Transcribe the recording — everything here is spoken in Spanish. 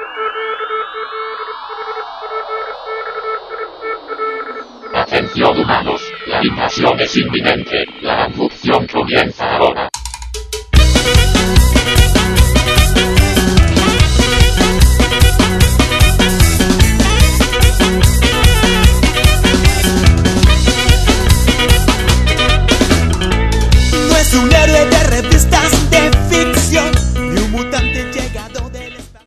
Atención humanos, la invasión es inminente, la abducción comienza ahora.